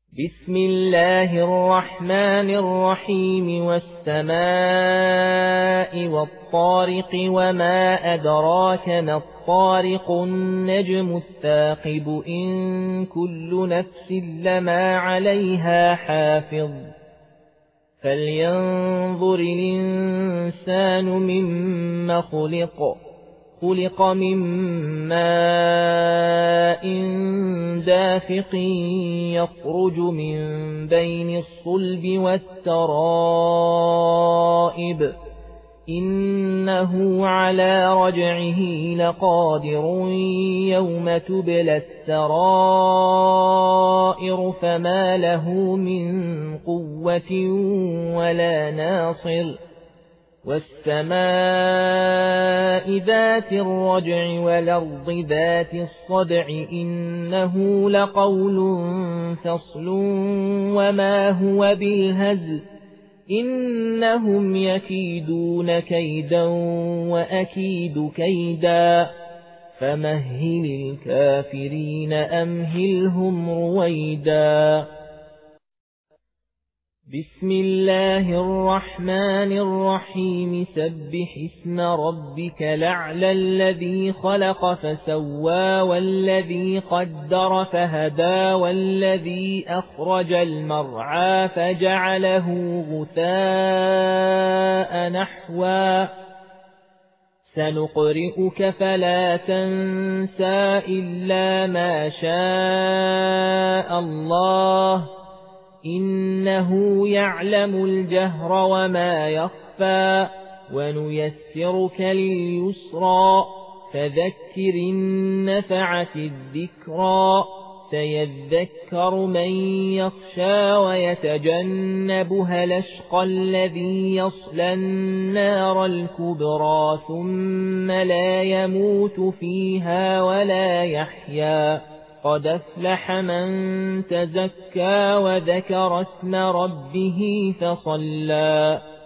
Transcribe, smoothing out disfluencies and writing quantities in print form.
بسم الله الرحمن الرحيم والسماء والطارق وما أدراك ما الطارق النجم الثاقب إن كل نفس لما عليها حافظ فلينظر الإنسان مما خلق من ماء دافق يخرج من بين الصلب والترائب إنه على رجعه لقادر يوم تبلى السرائر فما له من قوة ولا ناصر والسماء ذات الرجع والأرض ذات الصدع إنه لقول فصل وما هو بالهزل إنهم يكيدون كيدا وأكيد كيدا فمهل الكافرين أمهلهم رويدا بسم الله الرحمن الرحيم سبح اسم ربك الأعلى الذي خلق فسوى والذي قدر فهدى والذي أخرج المرعى فجعله غثاء نحوا سنقرئك فلا تنسى إلا ما شاء الله إنه يعلم الجهر وما يخفى ونيسرك لليسرى فذكر النفعة الذكرى سيذكر من يخشى ويتجنبها الأشقى الذي يصلى النار الكبرى ثم لا يموت فيها ولا يحيا قد أفلح من تزكى وذكر اسم ربه فصلى